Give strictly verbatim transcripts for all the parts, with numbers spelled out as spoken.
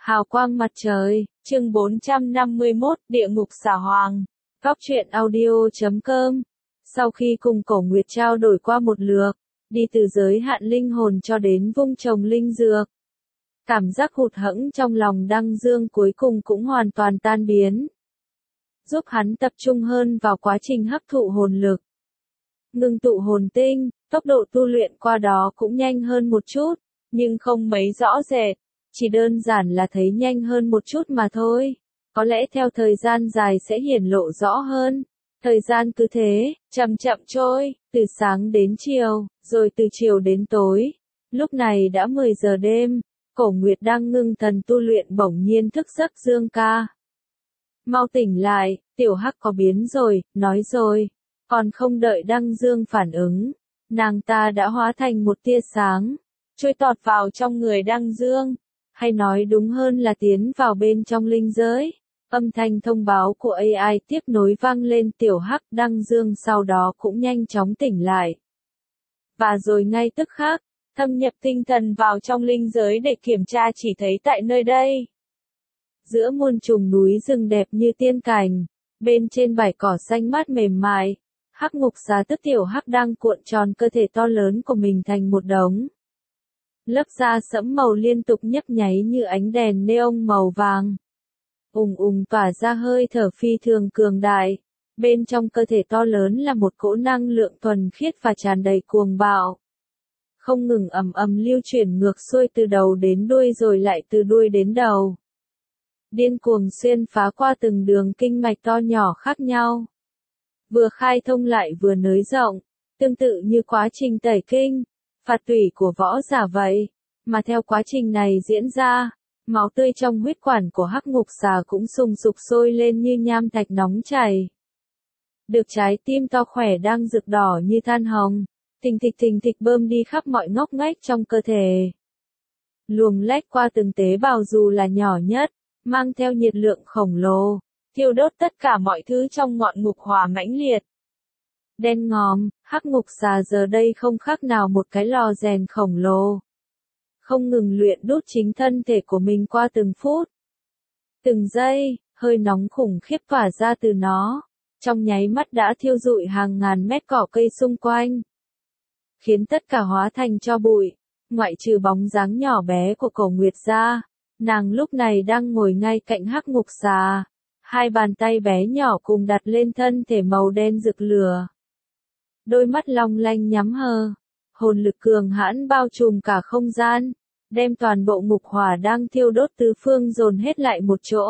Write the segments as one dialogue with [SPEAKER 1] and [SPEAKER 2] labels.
[SPEAKER 1] Hào quang mặt trời, chương bốn trăm năm mươi mốt, Địa ngục xà hoàng. Góc truyện audio chấm com. Sau khi cùng Cổ Nguyệt trao đổi qua một lượt, đi từ giới hạn linh hồn cho đến vung trồng linh dược, cảm giác hụt hẫng trong lòng Đăng Dương cuối cùng cũng hoàn toàn tan biến, giúp hắn tập trung hơn vào quá trình hấp thụ hồn lực. Ngưng tụ hồn tinh, tốc độ tu luyện qua đó cũng nhanh hơn một chút, nhưng không mấy rõ rệt, chỉ đơn giản là thấy nhanh hơn một chút mà thôi. Có lẽ theo thời gian dài sẽ hiển lộ rõ hơn. Thời gian cứ thế, chậm chậm trôi, từ sáng đến chiều, rồi từ chiều đến tối. Lúc này đã mười giờ đêm, Cổ Nguyệt đang ngưng thần tu luyện bỗng nhiên thức giấc. Dương ca, mau tỉnh lại, tiểu hắc có biến rồi, nói rồi. Còn không đợi Đăng Dương phản ứng, nàng ta đã hóa thành một tia sáng, trôi tọt vào trong người Đăng Dương, hay nói đúng hơn là tiến vào bên trong linh giới. Âm thanh thông báo của a i tiếp nối vang lên. Tiểu hắc. Đăng Dương sau đó cũng nhanh chóng tỉnh lại. Và rồi ngay tức khắc, thâm nhập tinh thần vào trong linh giới để kiểm tra, chỉ thấy tại nơi đây, giữa muôn trùng núi rừng đẹp như tiên cảnh, bên trên bãi cỏ xanh mát mềm mại, hắc ngục xà tức tiểu hắc đang cuộn tròn cơ thể to lớn của mình thành một đống. Lớp da sẫm màu liên tục nhấp nháy như ánh đèn neon màu vàng, ùng ùng tỏa ra hơi thở phi thường cường đại. Bên trong cơ thể to lớn là một cỗ năng lượng thuần khiết và tràn đầy cuồng bạo, không ngừng ầm ầm lưu chuyển ngược xuôi từ đầu đến đuôi rồi lại từ đuôi đến đầu, điên cuồng xuyên phá qua từng đường kinh mạch to nhỏ khác nhau, vừa khai thông lại vừa nới rộng, tương tự như quá trình tẩy kinh, phạt tủy của võ giả vậy. Mà theo quá trình này diễn ra, máu tươi trong huyết quản của hắc ngục xà cũng sùng sục sôi lên như nham thạch nóng chảy. Được trái tim to khỏe đang rực đỏ như than hồng, thình thịch thình thịch bơm đi khắp mọi ngóc ngách trong cơ thể, luồng lách qua từng tế bào dù là nhỏ nhất, mang theo nhiệt lượng khổng lồ, thiêu đốt tất cả mọi thứ trong ngọn ngục hỏa mãnh liệt. Đen ngòm, hắc ngục xà giờ đây không khác nào một cái lò rèn khổng lồ, không ngừng luyện đốt chính thân thể của mình qua từng phút, từng giây. Hơi nóng khủng khiếp tỏa ra từ nó, trong nháy mắt đã thiêu rụi hàng ngàn mét cỏ cây xung quanh, khiến tất cả hóa thành tro bụi, ngoại trừ bóng dáng nhỏ bé của Cổ Nguyệt ra. Nàng lúc này đang ngồi ngay cạnh hắc ngục xà, hai bàn tay bé nhỏ cùng đặt lên thân thể màu đen rực lửa, đôi mắt long lanh nhắm hờ, hồn lực cường hãn bao trùm cả không gian, đem toàn bộ ngục hỏa đang thiêu đốt tứ phương dồn hết lại một chỗ.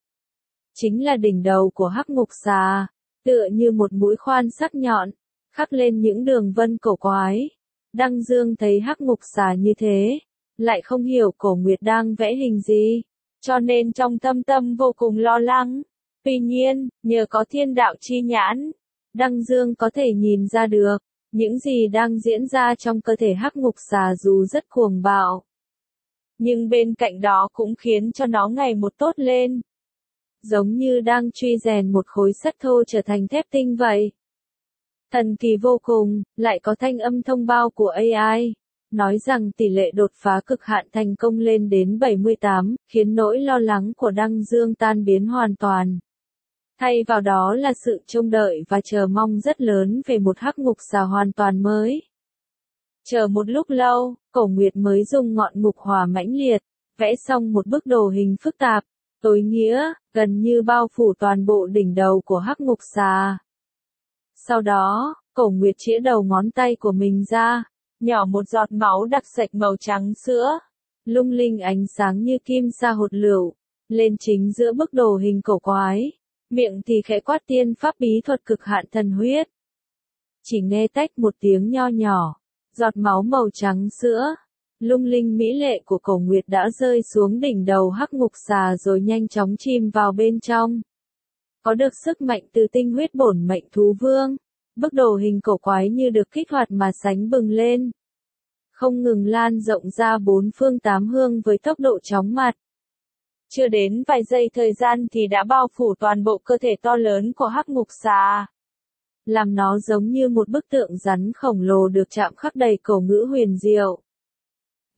[SPEAKER 1] Chính là đỉnh đầu của hắc ngục xà, tựa như một mũi khoan sắc nhọn, khắc lên những đường vân cổ quái. Đăng Dương thấy hắc ngục xà như thế, lại không hiểu Cổ Nguyệt đang vẽ hình gì, cho nên trong thâm tâm vô cùng lo lắng. Tuy nhiên, nhờ có thiên đạo chi nhãn, Đăng Dương có thể nhìn ra được, những gì đang diễn ra trong cơ thể hắc ngục xà dù rất cuồng bạo, nhưng bên cạnh đó cũng khiến cho nó ngày một tốt lên. Giống như đang truy rèn một khối sắt thô trở thành thép tinh vậy. Thần kỳ vô cùng, lại có thanh âm thông báo của a i, nói rằng tỷ lệ đột phá cực hạn thành công lên đến bảy mươi tám, khiến nỗi lo lắng của Đăng Dương tan biến hoàn toàn. Thay vào đó là sự trông đợi và chờ mong rất lớn về một hắc ngục xà hoàn toàn mới. Chờ một lúc lâu, Cổ Nguyệt mới dùng ngọn ngục hỏa mãnh liệt, vẽ xong một bức đồ hình phức tạp, tối nghĩa, gần như bao phủ toàn bộ đỉnh đầu của hắc ngục xà. Sau đó, Cổ Nguyệt chĩa đầu ngón tay của mình ra, nhỏ một giọt máu đặc sạch màu trắng sữa, lung linh ánh sáng như kim sa hột lựu, lên chính giữa bức đồ hình cổ quái, miệng thì khẽ quát tiên pháp bí thuật cực hạn thần huyết. Chỉ nghe tách một tiếng nho nhỏ, giọt máu màu trắng sữa, lung linh mỹ lệ của Cổ Nguyệt đã rơi xuống đỉnh đầu hắc ngục xà rồi nhanh chóng chìm vào bên trong. Có được sức mạnh từ tinh huyết bổn mệnh thú vương, bức đồ hình cổ quái như được kích hoạt mà sánh bừng lên, không ngừng lan rộng ra bốn phương tám hướng với tốc độ chóng mặt. Chưa đến vài giây thời gian thì đã bao phủ toàn bộ cơ thể to lớn của hắc ngục xà, làm nó giống như một bức tượng rắn khổng lồ được chạm khắc đầy cổ ngữ huyền diệu.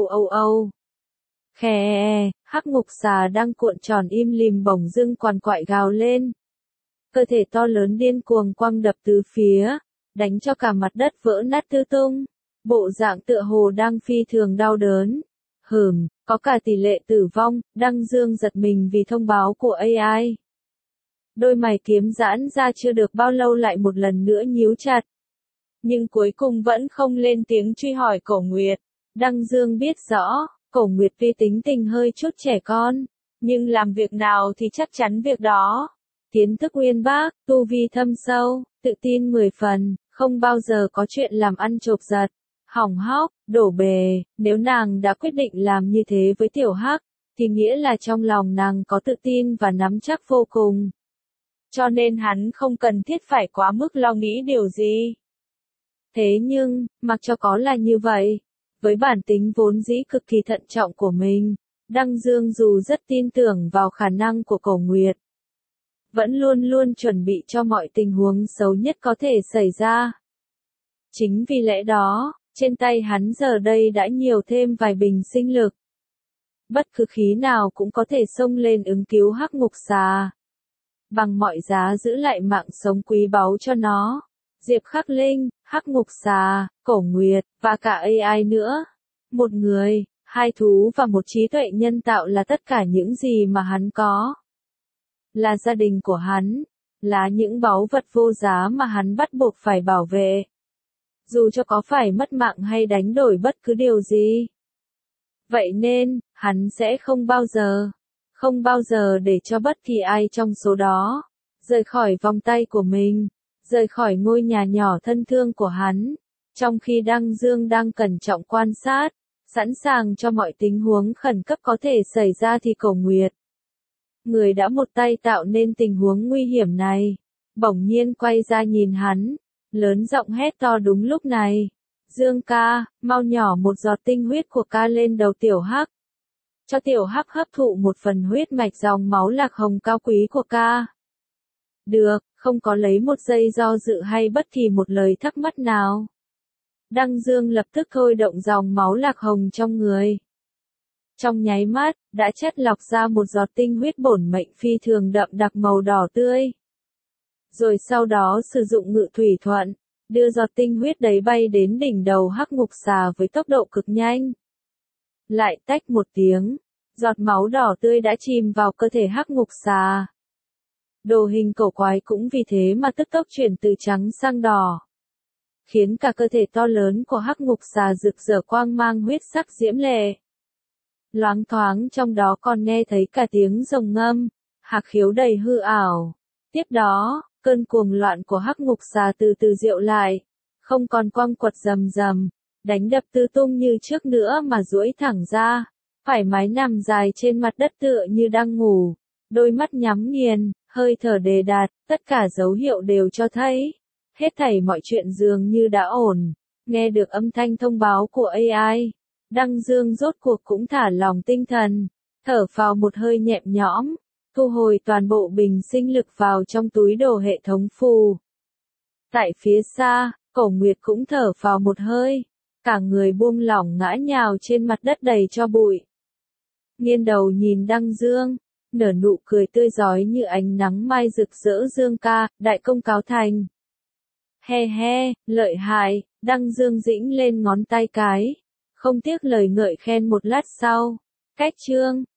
[SPEAKER 1] âu âu âu. Khè, hắc ngục xà đang cuộn tròn im lìm bỗng dưng quằn quại gào lên. Cơ thể to lớn điên cuồng quăng đập tứ phía, đánh cho cả mặt đất vỡ nát tứ tung. Bộ dạng tựa hồ đang phi thường đau đớn. Hừm, có cả tỷ lệ tử vong, Đăng Dương giật mình vì thông báo của a i. Đôi mày kiếm giãn ra chưa được bao lâu lại một lần nữa nhíu chặt. Nhưng cuối cùng vẫn không lên tiếng truy hỏi Cổ Nguyệt. Đăng Dương biết rõ, Cổ Nguyệt tuy tính tình hơi chút trẻ con, nhưng làm việc nào thì chắc chắn việc đó. Kiến thức uyên bác, tu vi thâm sâu, tự tin mười phần, không bao giờ có chuyện làm ăn chộp giật, hỏng hóc, đổ bề. Nếu nàng đã quyết định làm như thế với Tiểu Hắc, thì nghĩa là trong lòng nàng có tự tin và nắm chắc vô cùng. Cho nên hắn không cần thiết phải quá mức lo nghĩ điều gì. Thế nhưng, mặc cho có là như vậy, với bản tính vốn dĩ cực kỳ thận trọng của mình, Đăng Dương dù rất tin tưởng vào khả năng của Cổ Nguyệt, vẫn luôn luôn chuẩn bị cho mọi tình huống xấu nhất có thể xảy ra. Chính vì lẽ đó, trên tay hắn giờ đây đã nhiều thêm vài bình sinh lực. Bất cứ khí nào cũng có thể xông lên ứng cứu hắc ngục xà. Bằng mọi giá giữ lại mạng sống quý báu cho nó. Diệp Khắc Linh, hắc ngục xà, Cổ Nguyệt, và cả a i nữa. Một người, hai thú và một trí tuệ nhân tạo là tất cả những gì mà hắn có. Là gia đình của hắn, là những báu vật vô giá mà hắn bắt buộc phải bảo vệ. Dù cho có phải mất mạng hay đánh đổi bất cứ điều gì. Vậy nên, hắn sẽ không bao giờ, không bao giờ để cho bất kỳ ai trong số đó, rời khỏi vòng tay của mình, rời khỏi ngôi nhà nhỏ thân thương của hắn. Trong khi Đăng Dương đang cẩn trọng quan sát, sẵn sàng cho mọi tình huống khẩn cấp có thể xảy ra thì Cổ Nguyệt, người đã một tay tạo nên tình huống nguy hiểm này, bỗng nhiên quay ra nhìn hắn, lớn giọng hét to đúng lúc này. Dương ca, mau nhỏ một giọt tinh huyết của ca lên đầu Tiểu Hắc. Cho Tiểu Hắc hấp thụ một phần huyết mạch dòng máu lạc hồng cao quý của ca. Được, không có lấy một giây do dự hay bất kỳ một lời thắc mắc nào. Đăng Dương lập tức thôi động dòng máu lạc hồng trong người. Trong nháy mắt, đã chất lọc ra một giọt tinh huyết bổn mệnh phi thường đậm đặc màu đỏ tươi. Rồi sau đó sử dụng ngự thủy thuận, đưa giọt tinh huyết đấy bay đến đỉnh đầu hắc ngục xà với tốc độ cực nhanh. Lại tách một tiếng, giọt máu đỏ tươi đã chìm vào cơ thể hắc ngục xà. Đồ hình cổ quái cũng vì thế mà tức tốc chuyển từ trắng sang đỏ, khiến cả cơ thể to lớn của hắc ngục xà rực rỡ quang mang huyết sắc diễm lệ. Loáng thoáng trong đó còn nghe thấy cả tiếng rồng ngâm, hạc khiếu đầy hư ảo. Tiếp đó, cơn cuồng loạn của hắc ngục xà từ từ dịu lại, không còn quăng quật rầm rầm, đánh đập tứ tung như trước nữa mà duỗi thẳng ra, thoải mái nằm dài trên mặt đất tựa như đang ngủ, đôi mắt nhắm nghiền, hơi thở đề đạt, tất cả dấu hiệu đều cho thấy, hết thảy mọi chuyện dường như đã ổn. Nghe được âm thanh thông báo của a i, Đăng Dương rốt cuộc cũng thả lòng tinh thần, thở phào một hơi nhẹ nhõm, thu hồi toàn bộ bình sinh lực vào trong túi đồ hệ thống phù. Tại phía xa, Cổ Nguyệt cũng thở phào một hơi, cả người buông lỏng ngã nhào trên mặt đất đầy tro bụi. Nghiêng đầu nhìn Đăng Dương, nở nụ cười tươi rói như ánh nắng mai rực rỡ. Dương ca, đại công cáo thành. He he, lợi hại, Đăng Dương dĩnh lên ngón tay cái, không tiếc lời ngợi khen một lát sau. Cách chương